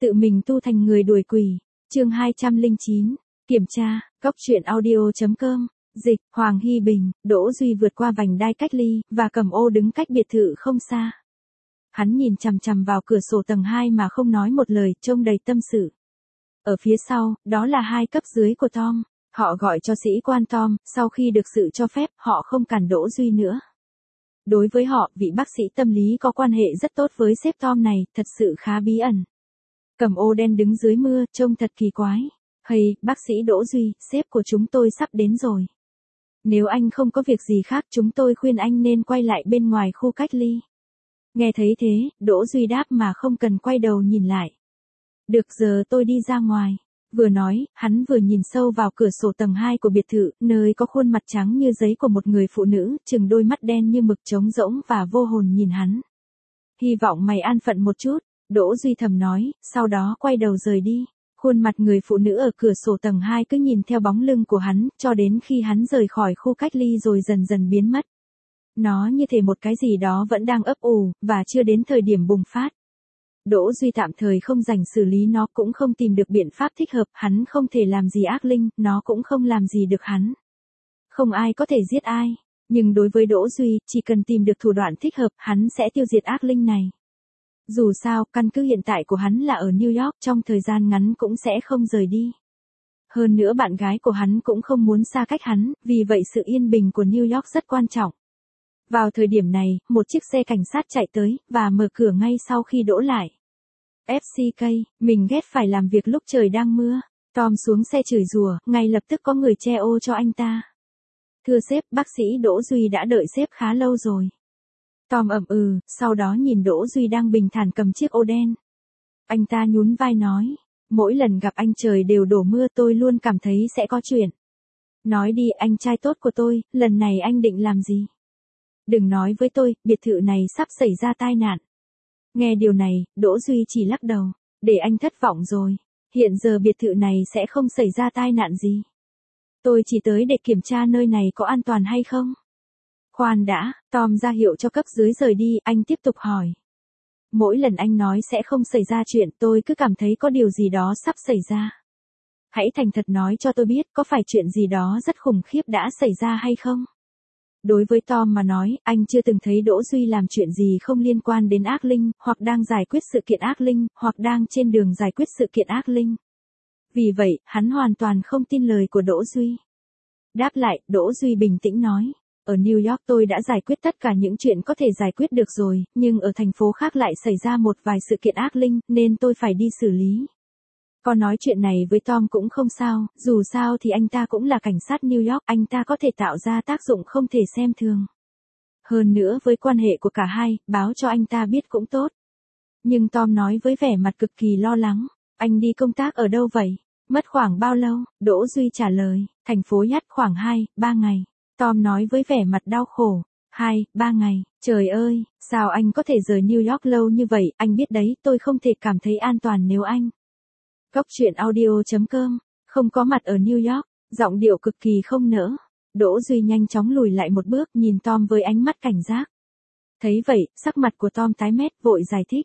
Tự mình tu thành người đuổi quỷ. Chương 209. Kiểm tra. Góc truyện audio.com. Dịch. Hoàng Hy Bình. Đỗ Duy vượt qua vành đai cách ly và Cẩm Ô đứng cách biệt thự không xa. Hắn nhìn chằm chằm vào cửa sổ tầng 2 mà không nói một lời, trông đầy tâm sự. Ở phía sau, đó là hai cấp dưới của Tom. Họ gọi cho sĩ quan Tom, sau khi được sự cho phép, họ không cản Đỗ Duy nữa. Đối với họ, vị bác sĩ tâm lý có quan hệ rất tốt với sếp Tom này, thật sự khá bí ẩn. Cẩm Ô đen đứng dưới mưa, trông thật kỳ quái. Hay, bác sĩ Đỗ Duy, sếp của chúng tôi sắp đến rồi. Nếu anh không có việc gì khác, chúng tôi khuyên anh nên quay lại bên ngoài khu cách ly. Nghe thấy thế, Đỗ Duy đáp mà không cần quay đầu nhìn lại. Được, giờ tôi đi ra ngoài. Vừa nói, hắn vừa nhìn sâu vào cửa sổ tầng 2 của biệt thự, nơi có khuôn mặt trắng như giấy của một người phụ nữ, chừng đôi mắt đen như mực trống rỗng và vô hồn nhìn hắn. Hy vọng mày an phận một chút, Đỗ Duy thầm nói, sau đó quay đầu rời đi. Khuôn mặt người phụ nữ ở cửa sổ tầng 2 cứ nhìn theo bóng lưng của hắn, cho đến khi hắn rời khỏi khu cách ly rồi dần dần biến mất. Nó như thể một cái gì đó vẫn đang ấp ủ, và chưa đến thời điểm bùng phát. Đỗ Duy tạm thời không dành xử lý nó, cũng không tìm được biện pháp thích hợp, hắn không thể làm gì ác linh, nó cũng không làm gì được hắn. Không ai có thể giết ai, nhưng đối với Đỗ Duy, chỉ cần tìm được thủ đoạn thích hợp, hắn sẽ tiêu diệt ác linh này. Dù sao, căn cứ hiện tại của hắn là ở New York, trong thời gian ngắn cũng sẽ không rời đi. Hơn nữa bạn gái của hắn cũng không muốn xa cách hắn, vì vậy sự yên bình của New York rất quan trọng. Vào thời điểm này, một chiếc xe cảnh sát chạy tới, và mở cửa ngay sau khi đỗ lại. FCK, mình ghét phải làm việc lúc trời đang mưa. Tom xuống xe chửi rủa, ngay lập tức có người che ô cho anh ta. Thưa sếp, bác sĩ Đỗ Duy đã đợi sếp khá lâu rồi. Tom ậm ừ, sau đó nhìn Đỗ Duy đang bình thản cầm chiếc ô đen. Anh ta nhún vai nói, mỗi lần gặp anh trời đều đổ mưa, tôi luôn cảm thấy sẽ có chuyện. Nói đi, anh trai tốt của tôi, lần này anh định làm gì? Đừng nói với tôi, biệt thự này sắp xảy ra tai nạn. Nghe điều này, Đỗ Duy chỉ lắc đầu, để anh thất vọng rồi. Hiện giờ biệt thự này sẽ không xảy ra tai nạn gì. Tôi chỉ tới để kiểm tra nơi này có an toàn hay không. Khoan đã, Tom ra hiệu cho cấp dưới rời đi, anh tiếp tục hỏi. Mỗi lần anh nói sẽ không xảy ra chuyện, tôi cứ cảm thấy có điều gì đó sắp xảy ra. Hãy thành thật nói cho tôi biết, có phải chuyện gì đó rất khủng khiếp đã xảy ra hay không? Đối với Tom mà nói, anh chưa từng thấy Đỗ Duy làm chuyện gì không liên quan đến ác linh, hoặc đang giải quyết sự kiện ác linh, hoặc đang trên đường giải quyết sự kiện ác linh. Vì vậy, hắn hoàn toàn không tin lời của Đỗ Duy. Đáp lại, Đỗ Duy bình tĩnh nói, ở New York tôi đã giải quyết tất cả những chuyện có thể giải quyết được rồi, nhưng ở thành phố khác lại xảy ra một vài sự kiện ác linh, nên tôi phải đi xử lý. Có nói chuyện này với Tom cũng không sao, dù sao thì anh ta cũng là cảnh sát New York, anh ta có thể tạo ra tác dụng không thể xem thường. Hơn nữa với quan hệ của cả hai, báo cho anh ta biết cũng tốt. Nhưng Tom nói với vẻ mặt cực kỳ lo lắng, anh đi công tác ở đâu vậy? Mất khoảng bao lâu? Đỗ Duy trả lời, thành phố Yacht khoảng 2-3 ngày. Tom nói với vẻ mặt đau khổ, 2-3 ngày, trời ơi, sao anh có thể rời New York lâu như vậy, anh biết đấy, tôi không thể cảm thấy an toàn nếu anh. Góc truyện audio.com, không có mặt ở New York, giọng điệu cực kỳ không nỡ. Đỗ Duy nhanh chóng lùi lại một bước, nhìn Tom với ánh mắt cảnh giác. Thấy vậy, sắc mặt của Tom tái mét, vội giải thích.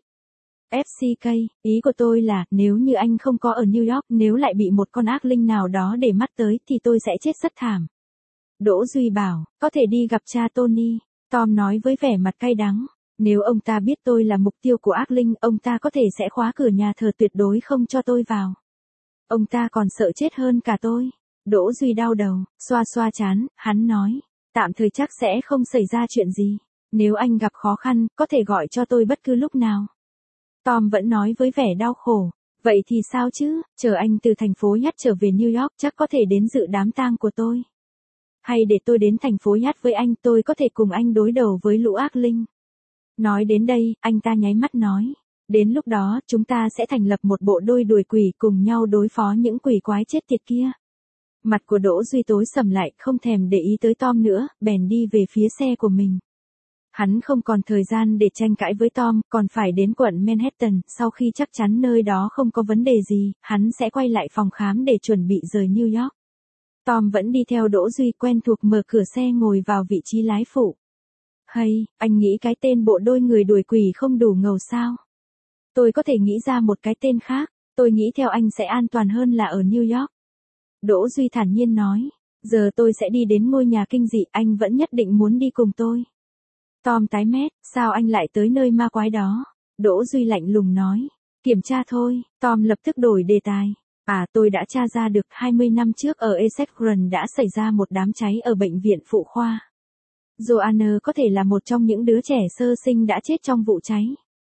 FCK, ý của tôi là, nếu như anh không có ở New York, nếu lại bị một con ác linh nào đó để mắt tới, thì tôi sẽ chết rất thảm. Đỗ Duy bảo, có thể đi gặp cha Tony. Tom nói với vẻ mặt cay đắng. Nếu ông ta biết tôi là mục tiêu của ác linh, ông ta có thể sẽ khóa cửa nhà thờ, tuyệt đối không cho tôi vào. Ông ta còn sợ chết hơn cả tôi. Đỗ Duy đau đầu, xoa xoa trán, hắn nói, tạm thời chắc sẽ không xảy ra chuyện gì. Nếu anh gặp khó khăn, có thể gọi cho tôi bất cứ lúc nào. Tom vẫn nói với vẻ đau khổ, vậy thì sao chứ, chờ anh từ thành phố Yacht trở về New York chắc có thể đến dự đám tang của tôi. Hay để tôi đến thành phố Yacht với anh, tôi có thể cùng anh đối đầu với lũ ác linh. Nói đến đây, anh ta nháy mắt nói, đến lúc đó, chúng ta sẽ thành lập một bộ đôi đuổi quỷ cùng nhau đối phó những quỷ quái chết tiệt kia. Mặt của Đỗ Duy tối sầm lại, không thèm để ý tới Tom nữa, bèn đi về phía xe của mình. Hắn không còn thời gian để tranh cãi với Tom, còn phải đến quận Manhattan, sau khi chắc chắn nơi đó không có vấn đề gì, hắn sẽ quay lại phòng khám để chuẩn bị rời New York. Tom vẫn đi theo Đỗ Duy, quen thuộc mở cửa xe ngồi vào vị trí lái phụ. Hay, anh nghĩ cái tên bộ đôi người đuổi quỷ không đủ ngầu sao? Tôi có thể nghĩ ra một cái tên khác, tôi nghĩ theo anh sẽ an toàn hơn là ở New York. Đỗ Duy thản nhiên nói, giờ tôi sẽ đi đến ngôi nhà kinh dị, anh vẫn nhất định muốn đi cùng tôi. Tom tái mét, sao anh lại tới nơi ma quái đó? Đỗ Duy lạnh lùng nói, kiểm tra thôi. Tom lập tức đổi đề tài. Tôi đã tra ra được 20 năm trước ở Essex Run đã xảy ra một đám cháy ở bệnh viện phụ khoa. Joanna có thể là một trong những đứa trẻ sơ sinh đã chết trong vụ cháy.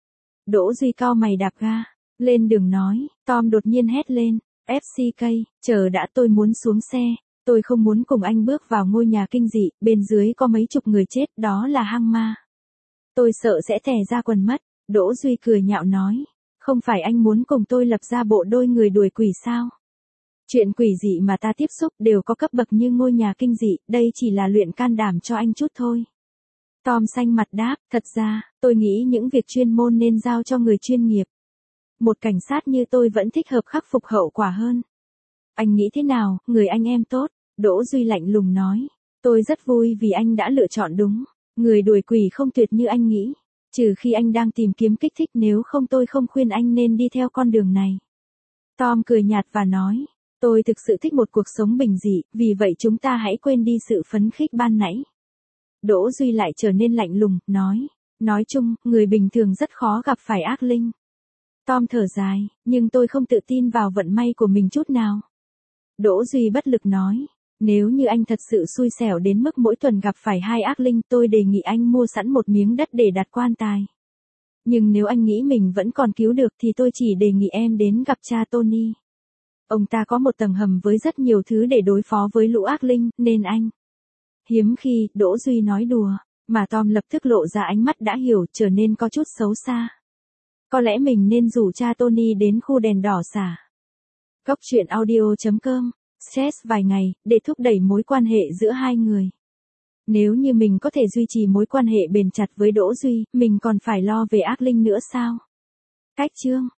Đỗ Duy cau mày đạp ga, lên đường nói. Tom đột nhiên hét lên, FCK, chờ đã, tôi muốn xuống xe. Tôi không muốn cùng anh bước vào ngôi nhà kinh dị, bên dưới có mấy chục người chết, đó là hang ma. Tôi sợ sẽ tè ra quần mất. Đỗ Duy cười nhạo nói, không phải anh muốn cùng tôi lập ra bộ đôi người đuổi quỷ sao? Chuyện quỷ dị mà ta tiếp xúc đều có cấp bậc như ngôi nhà kinh dị, đây chỉ là luyện can đảm cho anh chút thôi. Tom xanh mặt đáp, thật ra, tôi nghĩ những việc chuyên môn nên giao cho người chuyên nghiệp. Một cảnh sát như tôi vẫn thích hợp khắc phục hậu quả hơn. Anh nghĩ thế nào, người anh em tốt? Đỗ Duy lạnh lùng nói, tôi rất vui vì anh đã lựa chọn đúng. Người đuổi quỷ không tuyệt như anh nghĩ. Trừ khi anh đang tìm kiếm kích thích, nếu không tôi không khuyên anh nên đi theo con đường này. Tom cười nhạt và nói, tôi thực sự thích một cuộc sống bình dị, vì vậy chúng ta hãy quên đi sự phấn khích ban nãy. Đỗ Duy lại trở nên lạnh lùng, nói chung, người bình thường rất khó gặp phải ác linh. Tom thở dài, nhưng tôi không tự tin vào vận may của mình chút nào. Đỗ Duy bất lực nói, nếu như anh thật sự xui xẻo đến mức mỗi tuần gặp phải 2 ác linh, tôi đề nghị anh mua sẵn một miếng đất để đặt quan tài. Nhưng nếu anh nghĩ mình vẫn còn cứu được thì tôi chỉ đề nghị em đến gặp cha Tony. Ông ta có một tầng hầm với rất nhiều thứ để đối phó với lũ ác linh, nên anh. Hiếm khi, Đỗ Duy nói đùa, mà Tom lập tức lộ ra ánh mắt đã hiểu, trở nên có chút xấu xa. Có lẽ mình nên rủ cha Tony đến khu đèn đỏ xả. Góc truyện audio.com. Stress vài ngày, để thúc đẩy mối quan hệ giữa hai người. Nếu như mình có thể duy trì mối quan hệ bền chặt với Đỗ Duy, mình còn phải lo về ác linh nữa sao? Cách chương